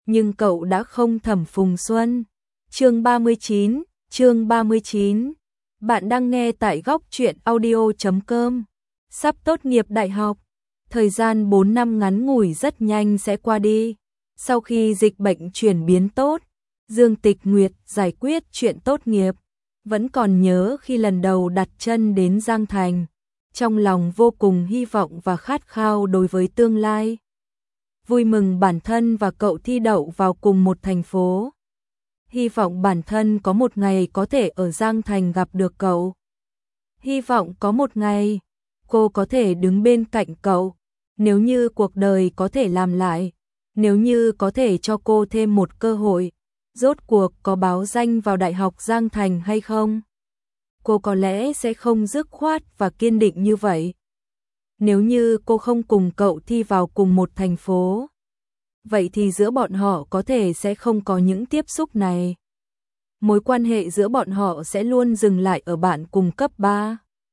nhưng cậu đã không Thẩm Phùng Xuân. Chương 39. Bạn đang nghe tại góc truyện audio.com. Sắp tốt nghiệp đại học, thời gian 4 năm ngắn ngủi rất nhanh sẽ qua đi. Sau khi dịch bệnh chuyển biến tốt, Dương Tịch Nguyệt giải quyết chuyện tốt nghiệp. Vẫn còn nhớ khi lần đầu đặt chân đến Giang Thành, trong lòng vô cùng hy vọng và khát khao đối với tương lai. Vui mừng bản thân và cậu thi đậu vào cùng một thành phố. Hy vọng bản thân có một ngày có thể ở Giang Thành gặp được cậu. Hy vọng có một ngày cô có thể đứng bên cạnh cậu. Nếu như cuộc đời có thể làm lại, nếu như có thể cho cô thêm một cơ hội, rốt cuộc có báo danh vào Đại học Giang Thành hay không? Cô có lẽ sẽ không dứt khoát và kiên định như vậy. Nếu như cô không cùng cậu thi vào cùng một thành phố, vậy thì giữa bọn họ có thể sẽ không có những tiếp xúc này. Mối quan hệ giữa bọn họ sẽ luôn dừng lại ở bạn cùng cấp 3,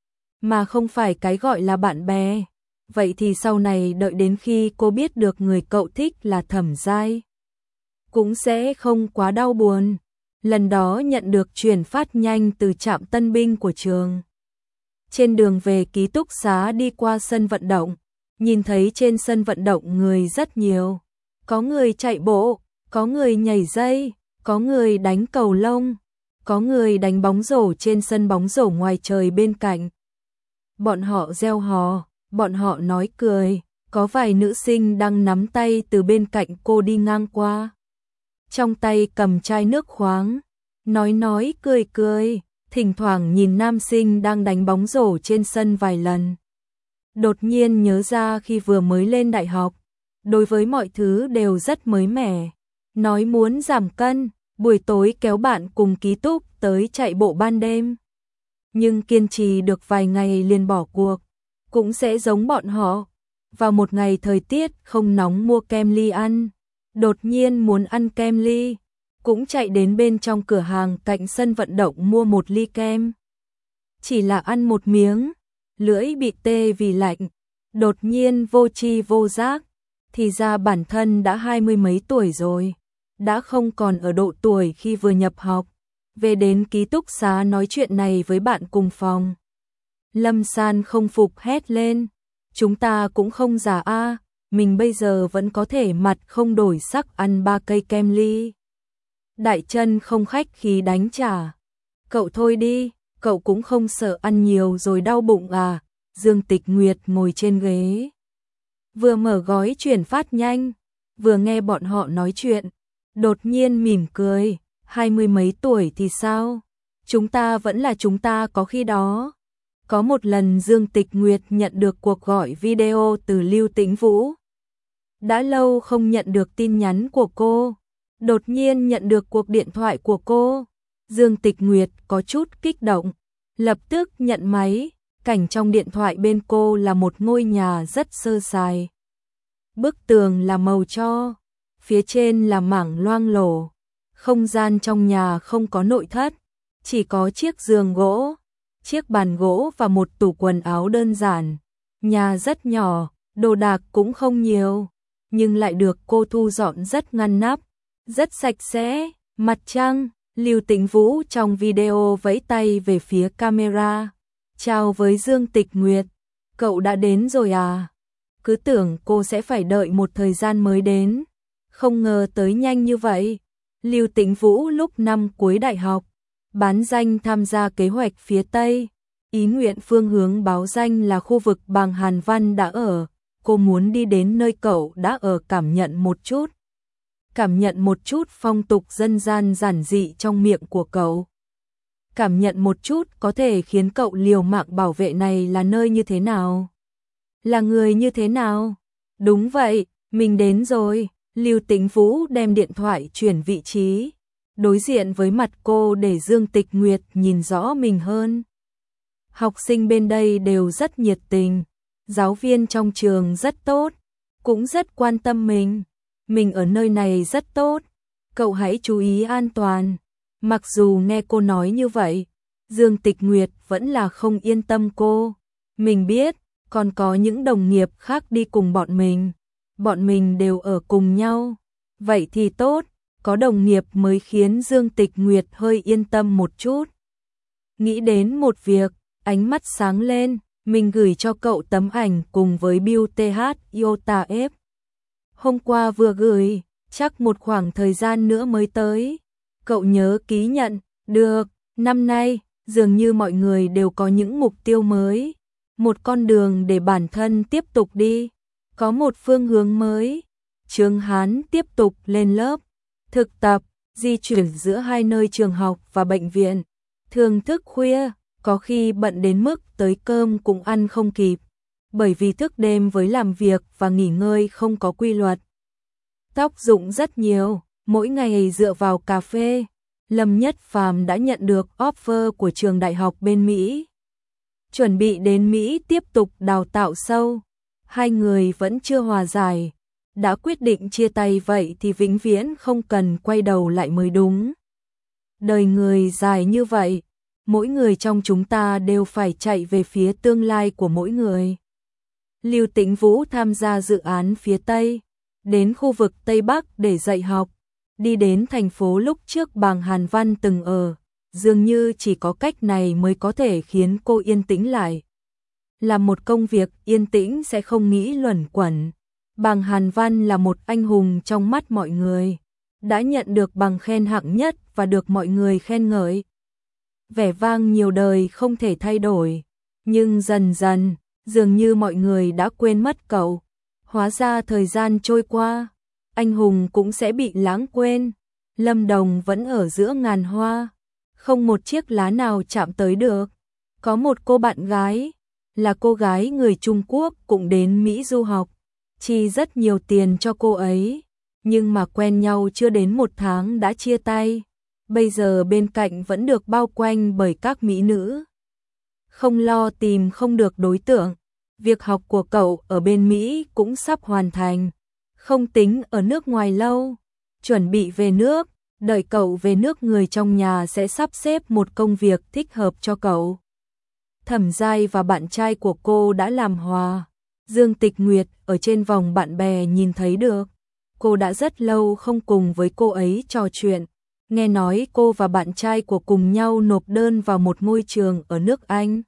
mà không phải cái gọi là bạn bè. Vậy thì sau này đợi đến khi cô biết được người cậu thích là Thẩm Giai, cũng sẽ không quá đau buồn. Lần đó nhận được chuyển phát nhanh từ trạm tân binh của trường. Trên đường về ký túc xá đi qua sân vận động, nhìn thấy trên sân vận động người rất nhiều. Có người chạy bộ, có người nhảy dây, có người đánh cầu lông, có người đánh bóng rổ trên sân bóng rổ ngoài trời bên cạnh. Bọn họ reo hò, bọn họ nói cười, có vài nữ sinh đang nắm tay từ bên cạnh cô đi ngang qua. Trong tay cầm chai nước khoáng, nói cười, thỉnh thoảng nhìn nam sinh đang đánh bóng rổ trên sân vài lần. Đột nhiên nhớ ra khi vừa mới lên đại học, đối với mọi thứ đều rất mới mẻ. Nói muốn giảm cân, buổi tối kéo bạn cùng ký túc tới chạy bộ ban đêm. Nhưng kiên trì được vài ngày liền bỏ cuộc, cũng sẽ giống bọn họ. Vào một ngày thời tiết không nóng mua kem ly ăn, đột nhiên muốn ăn kem ly, cũng chạy đến bên trong cửa hàng cạnh sân vận động mua một ly kem. Chỉ là ăn một miếng, lưỡi bị tê vì lạnh, đột nhiên vô tri vô giác, thì ra bản thân đã 20 mấy tuổi rồi, đã không còn ở độ tuổi khi vừa nhập học. Về đến ký túc xá nói chuyện này với bạn cùng phòng. Lâm San không phục hét lên, chúng ta cũng không già a, mình bây giờ vẫn có thể mặt không đổi sắc ăn 3 cây kem ly. Đại Chân không khách khí đánh trả, cậu thôi đi, cậu cũng không sợ ăn nhiều rồi đau bụng à? Dương Tịch Nguyệt ngồi trên ghế, vừa mở gói chuyển phát nhanh, vừa nghe bọn họ nói chuyện, đột nhiên mỉm cười, 20 mấy tuổi thì sao? Chúng ta vẫn là chúng ta có khi đó. Có một lần Dương Tịch Nguyệt nhận được cuộc gọi video từ Lưu Tĩnh Vũ. Đã lâu không nhận được tin nhắn của cô, đột nhiên nhận được cuộc điện thoại của cô. Dương Tịch Nguyệt có chút kích động, lập tức nhận máy. Cảnh trong điện thoại bên cô là một ngôi nhà rất sơ sài. Bức tường là màu tro, phía trên là mảng loang lổ. Không gian trong nhà không có nội thất, chỉ có chiếc giường gỗ, chiếc bàn gỗ và một tủ quần áo đơn giản. Nhà rất nhỏ, đồ đạc cũng không nhiều, nhưng lại được cô thu dọn rất ngăn nắp, rất sạch sẽ. Mặt trăng, Lưu Tĩnh Vũ trong video vẫy tay về phía camera. Chào với Dương Tịch Nguyệt, cậu đã đến rồi à? Cứ tưởng cô sẽ phải đợi một thời gian mới đến, không ngờ tới nhanh như vậy. Lưu Tĩnh Vũ lúc năm cuối đại học, bán danh tham gia kế hoạch phía Tây, ý nguyện phương hướng báo danh là khu vực Bàng Hàn Văn đã ở, cô muốn đi đến nơi cậu đã ở cảm nhận một chút phong tục dân gian giản dị trong miệng của cậu. Cảm nhận một chút có thể khiến cậu liều mạng bảo vệ này là nơi như thế nào? Là người như thế nào? Đúng vậy, mình đến rồi. Lưu Tĩnh Vũ đem điện thoại chuyển vị trí, đối diện với mặt cô để Dương Tịch Nguyệt nhìn rõ mình hơn. Học sinh bên đây đều rất nhiệt tình, giáo viên trong trường rất tốt, cũng rất quan tâm mình. Mình ở nơi này rất tốt, cậu hãy chú ý an toàn. Mặc dù nghe cô nói như vậy, Dương Tịch Nguyệt vẫn là không yên tâm cô. Mình biết, còn có những đồng nghiệp khác đi cùng bọn mình đều ở cùng nhau. Vậy thì tốt, có đồng nghiệp mới khiến Dương Tịch Nguyệt hơi yên tâm một chút. Nghĩ đến một việc, ánh mắt sáng lên, mình gửi cho cậu tấm ảnh cùng với Bill TH Iota F. Hôm qua vừa gửi, chắc một khoảng thời gian nữa mới tới. Cậu nhớ ký nhận, được, năm nay, dường như mọi người đều có những mục tiêu mới. Một con đường để bản thân tiếp tục đi, có một phương hướng mới. Trương Hán tiếp tục lên lớp, thực tập, di chuyển giữa hai nơi trường học và bệnh viện. Thường thức khuya, có khi bận đến mức tới cơm cũng ăn không kịp, bởi vì thức đêm với làm việc và nghỉ ngơi không có quy luật. Tóc rụng rất nhiều, mỗi ngày dựa vào cà phê. Lâm Nhất Phàm đã nhận được offer của trường đại học bên Mỹ. Chuẩn bị đến Mỹ tiếp tục đào tạo sâu. Hai người vẫn chưa hòa giải. Đã quyết định chia tay vậy thì vĩnh viễn không cần quay đầu lại mới đúng. Đời người dài như vậy, mỗi người trong chúng ta đều phải chạy về phía tương lai của mỗi người. Lưu Tĩnh Vũ tham gia dự án phía Tây, đến khu vực Tây Bắc để dạy học, đi đến thành phố lúc trước Bàng Hàn Văn từng ở, dường như chỉ có cách này mới có thể khiến cô yên tĩnh lại. Làm một công việc yên tĩnh sẽ không nghĩ luẩn quẩn. Bàng Hàn Văn là một anh hùng trong mắt mọi người, đã nhận được bằng khen hạng nhất và được mọi người khen ngợi. Vẻ vang nhiều đời không thể thay đổi, nhưng dần dần, dường như mọi người đã quên mất cậu. Hóa ra thời gian trôi qua, anh hùng cũng sẽ bị lãng quên. Lâm Đồng vẫn ở giữa ngàn hoa, không một chiếc lá nào chạm tới được. Có một cô bạn gái, là cô gái người Trung Quốc cũng đến Mỹ du học, chi rất nhiều tiền cho cô ấy, nhưng mà quen nhau chưa đến 1 tháng đã chia tay. Bây giờ bên cạnh vẫn được bao quanh bởi các mỹ nữ. Không lo tìm không được đối tượng, việc học của cậu ở bên Mỹ cũng sắp hoàn thành, không tính ở nước ngoài lâu, chuẩn bị về nước, đợi cậu về nước người trong nhà sẽ sắp xếp một công việc thích hợp cho cậu. Thẩm Giai và bạn trai của cô đã làm hòa. Dương Tịch Nguyệt ở trên vòng bạn bè nhìn thấy được. Cô đã rất lâu không cùng với cô ấy trò chuyện. Nghe nói cô và bạn trai của cùng nhau nộp đơn vào một ngôi trường ở nước Anh.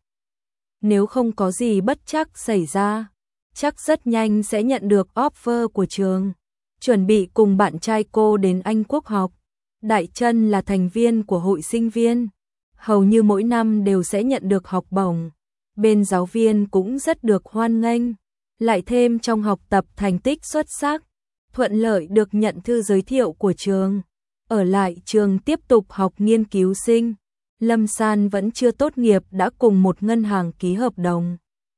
Nếu không có gì bất trắc xảy ra, chắc rất nhanh sẽ nhận được offer của trường. Chuẩn bị cùng bạn trai cô đến Anh Quốc học. Đại Trân là thành viên của hội sinh viên. Hầu như mỗi năm đều sẽ nhận được học bổng. Bên giáo viên cũng rất được hoan nghênh. Lại thêm trong học tập thành tích xuất sắc, thuận lợi được nhận thư giới thiệu của trường. Ở lại trường tiếp tục học nghiên cứu sinh. Lâm San vẫn chưa tốt nghiệp đã cùng một ngân hàng ký hợp đồng.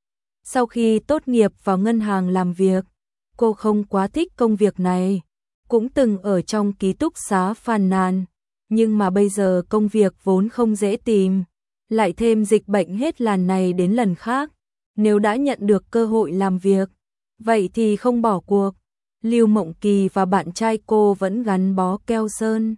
Sau khi tốt nghiệp vào ngân hàng làm việc, cô không quá thích công việc này. Cũng từng ở trong ký túc xá phàn nàn, nhưng mà bây giờ công việc vốn không dễ tìm, lại thêm dịch bệnh hết lần này đến lần khác. Nếu đã nhận được cơ hội làm việc, vậy thì không bỏ cuộc. Lưu Mộng Kỳ và bạn trai cô vẫn gắn bó keo sơn.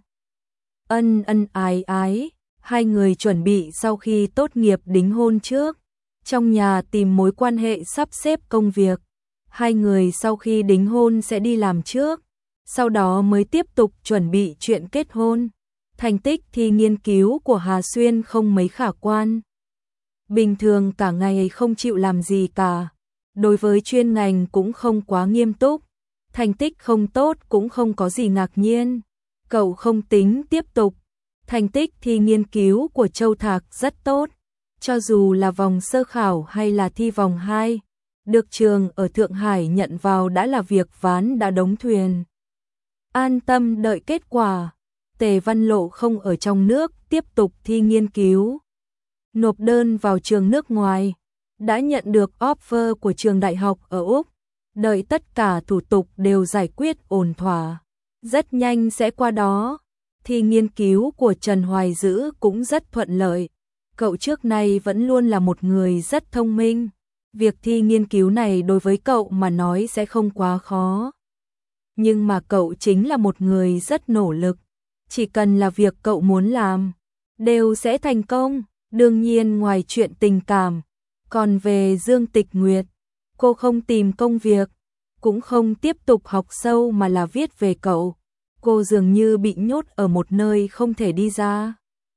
Ân ân ái ái, hai người chuẩn bị sau khi tốt nghiệp đính hôn trước. Trong nhà tìm mối quan hệ sắp xếp công việc. Hai người sau khi đính hôn sẽ đi làm trước, sau đó mới tiếp tục chuẩn bị chuyện kết hôn. Thành tích thi nghiên cứu của Hà Xuyên không mấy khả quan. Bình thường cả ngày không chịu làm gì cả. Đối với chuyên ngành cũng không quá nghiêm túc. Thành tích không tốt cũng không có gì ngạc nhiên. Cậu không tính tiếp tục. Thành tích thi nghiên cứu của Châu Thạc rất tốt. Cho dù là vòng sơ khảo hay là thi vòng 2, được trường ở Thượng Hải nhận vào đã là việc ván đã đóng thuyền. An tâm đợi kết quả. Tề Văn Lộ không ở trong nước tiếp tục thi nghiên cứu. Nộp đơn vào trường nước ngoài. Đã nhận được offer của trường đại học ở Úc. Đợi tất cả thủ tục đều giải quyết ổn thỏa. Rất nhanh sẽ qua đó. Thi nghiên cứu của Trần Hoài Dữ cũng rất thuận lợi. Cậu trước nay vẫn luôn là một người rất thông minh. Việc thi nghiên cứu này đối với cậu mà nói sẽ không quá khó. Nhưng mà cậu chính là một người rất nỗ lực. Chỉ cần là việc cậu muốn làm, đều sẽ thành công. Đương nhiên ngoài chuyện tình cảm. Còn về Dương Tịch Nguyệt, cô không tìm công việc, cũng không tiếp tục học sâu mà là viết về cậu. Cô dường như bị nhốt ở một nơi không thể đi ra.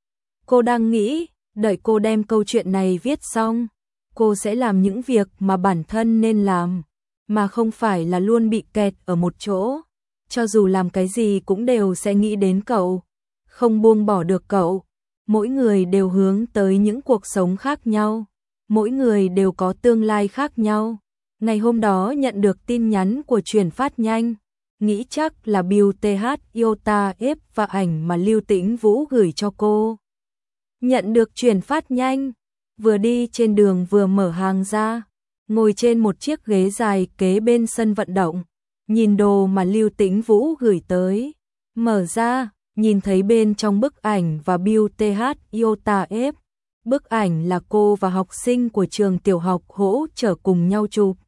Cô đang nghĩ, đợi cô đem câu chuyện này viết xong, cô sẽ làm những việc mà bản thân nên làm, mà không phải là luôn bị kẹt ở một chỗ. Cho dù làm cái gì cũng đều sẽ nghĩ đến cậu, không buông bỏ được cậu. Mỗi người đều hướng tới những cuộc sống khác nhau, mỗi người đều có tương lai khác nhau. Ngày hôm đó nhận được tin nhắn của chuyển phát nhanh, nghĩ chắc là Bill TH Iota F và ảnh mà Lưu Tĩnh Vũ gửi cho cô. Nhận được chuyển phát nhanh, vừa đi trên đường vừa mở hàng ra, ngồi trên một chiếc ghế dài kế bên sân vận động, nhìn đồ mà Lưu Tĩnh Vũ gửi tới, mở ra, nhìn thấy bên trong bức ảnh và Bill TH Iota F. Bức ảnh là cô và học sinh của trường tiểu học hỗ trợ cùng nhau chụp.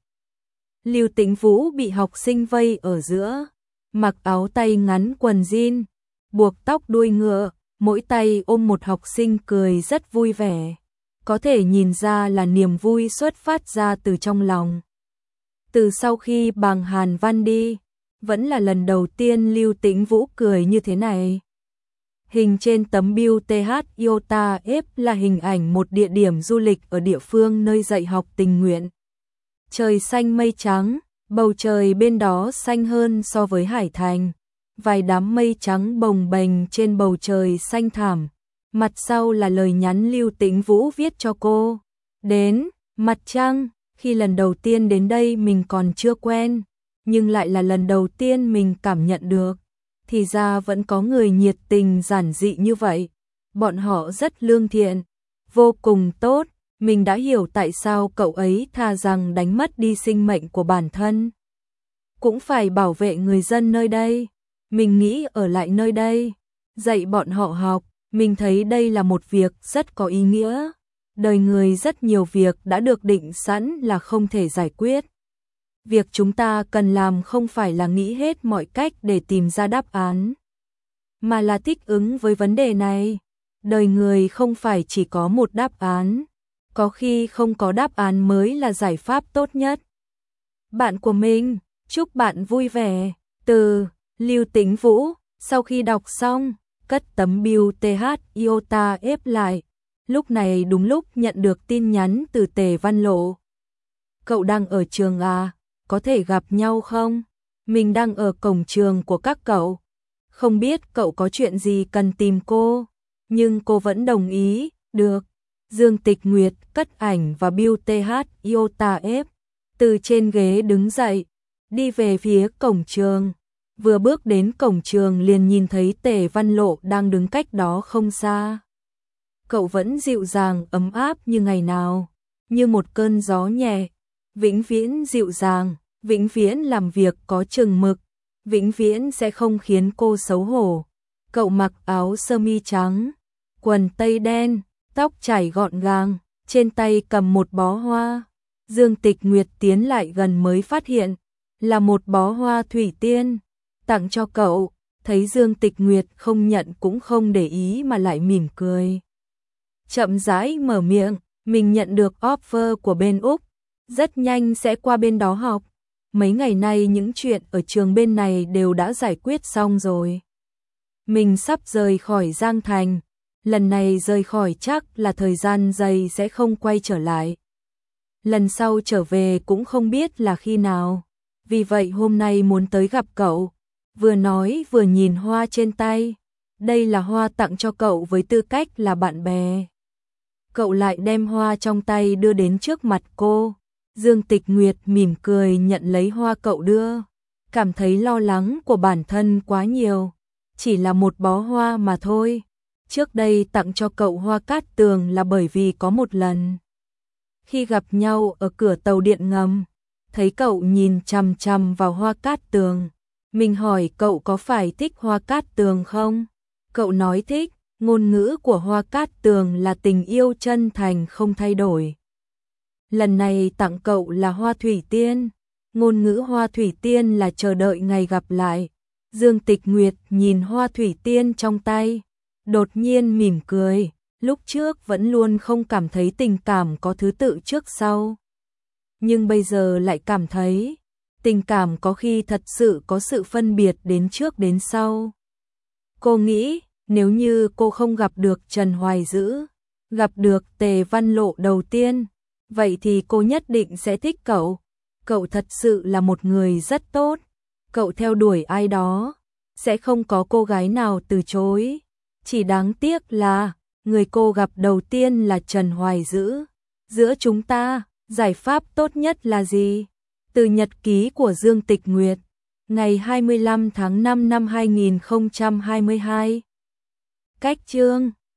Lưu Tĩnh Vũ bị học sinh vây ở giữa, mặc áo tay ngắn quần jean, buộc tóc đuôi ngựa, mỗi tay ôm một học sinh cười rất vui vẻ. Có thể nhìn ra là niềm vui xuất phát ra từ trong lòng. Từ sau khi Bàng Hàn Văn đi, vẫn là lần đầu tiên Lưu Tĩnh Vũ cười như thế này. Hình trên tấm Bill TH Iota F là hình ảnh một địa điểm du lịch ở địa phương nơi dạy học tình nguyện. Trời xanh mây trắng, bầu trời bên đó xanh hơn so với Hải Thành. Vài đám mây trắng bồng bềnh trên bầu trời xanh thẳm. Mặt sau là lời nhắn Lưu Tĩnh Vũ viết cho cô. Đến, mặt trăng, khi lần đầu tiên đến đây mình còn chưa quen, nhưng lại là lần đầu tiên mình cảm nhận được. Thì ra vẫn có người nhiệt tình giản dị như vậy. Bọn họ rất lương thiện, vô cùng tốt. Mình đã hiểu tại sao cậu ấy thà rằng đánh mất đi sinh mệnh của bản thân, cũng phải bảo vệ người dân nơi đây. Mình nghĩ ở lại nơi đây, dạy bọn họ học. Mình thấy đây là một việc rất có ý nghĩa. Đời người rất nhiều việc đã được định sẵn là không thể giải quyết. Việc chúng ta cần làm không phải là nghĩ hết mọi cách để tìm ra đáp án, mà là thích ứng với vấn đề này. Đời người không phải chỉ có một đáp án, có khi không có đáp án mới là giải pháp tốt nhất. Bạn của mình, chúc bạn vui vẻ. Từ Lưu Tĩnh Vũ. Sau khi đọc xong, cất tấm Bill TH Iota F lại. Lúc này đúng lúc nhận được tin nhắn từ Tề Văn Lộ. Cậu đang ở trường à? Có thể gặp nhau không? Mình đang ở cổng trường của các cậu. Không biết cậu có chuyện gì cần tìm cô, nhưng cô vẫn đồng ý. Được. Dương Tịch Nguyệt cất ảnh và Bill TH Iota F. Từ trên ghế đứng dậy, đi về phía cổng trường. Vừa bước đến cổng trường liền nhìn thấy Tề Văn Lộ đang đứng cách đó không xa. Cậu vẫn dịu dàng ấm áp như ngày nào, như một cơn gió nhẹ, vĩnh viễn dịu dàng, vĩnh viễn làm việc có chừng mực, vĩnh viễn sẽ không khiến cô xấu hổ. Cậu mặc áo sơ mi trắng, quần tây đen, tóc chải gọn gàng, trên tay cầm một bó hoa. Dương Tịch Nguyệt tiến lại gần mới phát hiện là một bó hoa thủy tiên, tặng cho cậu. Thấy Dương Tịch Nguyệt không nhận cũng không để ý mà lại mỉm cười. Chậm rãi mở miệng, mình nhận được offer của bên Úc, rất nhanh sẽ qua bên đó học. Mấy ngày nay những chuyện ở trường bên này đều đã giải quyết xong rồi. Mình sắp rời khỏi Giang Thành, lần này rời khỏi chắc là thời gian dày sẽ không quay trở lại. Lần sau trở về cũng không biết là khi nào, vì vậy hôm nay muốn tới gặp cậu. Vừa nói vừa nhìn hoa trên tay, đây là hoa tặng cho cậu với tư cách là bạn bè. Cậu lại đem hoa trong tay đưa đến trước mặt cô. Dương Tịch Nguyệt mỉm cười nhận lấy hoa cậu đưa, cảm thấy lo lắng của bản thân quá nhiều. Chỉ là một bó hoa mà thôi. Trước đây tặng cho cậu hoa cát tường là bởi vì có một lần, khi gặp nhau ở cửa tàu điện ngầm, thấy cậu nhìn chằm chằm vào hoa cát tường. Mình hỏi cậu có phải thích hoa cát tường không? Cậu nói thích. Ngôn ngữ của hoa cát tường là tình yêu chân thành không thay đổi. Lần này tặng cậu là hoa thủy tiên. Ngôn ngữ hoa thủy tiên là chờ đợi ngày gặp lại. Dương Tịch Nguyệt nhìn hoa thủy tiên trong tay, đột nhiên mỉm cười. Lúc trước vẫn luôn không cảm thấy tình cảm có thứ tự trước sau, nhưng bây giờ lại cảm thấy tình cảm có khi thật sự có sự phân biệt đến trước đến sau. Cô nghĩ, nếu như cô không gặp được Trần Hoài Dữ, gặp được Tề Văn Lộ đầu tiên, vậy thì cô nhất định sẽ thích cậu. Cậu thật sự là một người rất tốt. Cậu theo đuổi ai đó, sẽ không có cô gái nào từ chối. Chỉ đáng tiếc là, người cô gặp đầu tiên là Trần Hoài Dữ. Giữa chúng ta, giải pháp tốt nhất là gì? Từ nhật ký của Dương Tịch Nguyệt, ngày 25 tháng 5 năm 2022. Cách chương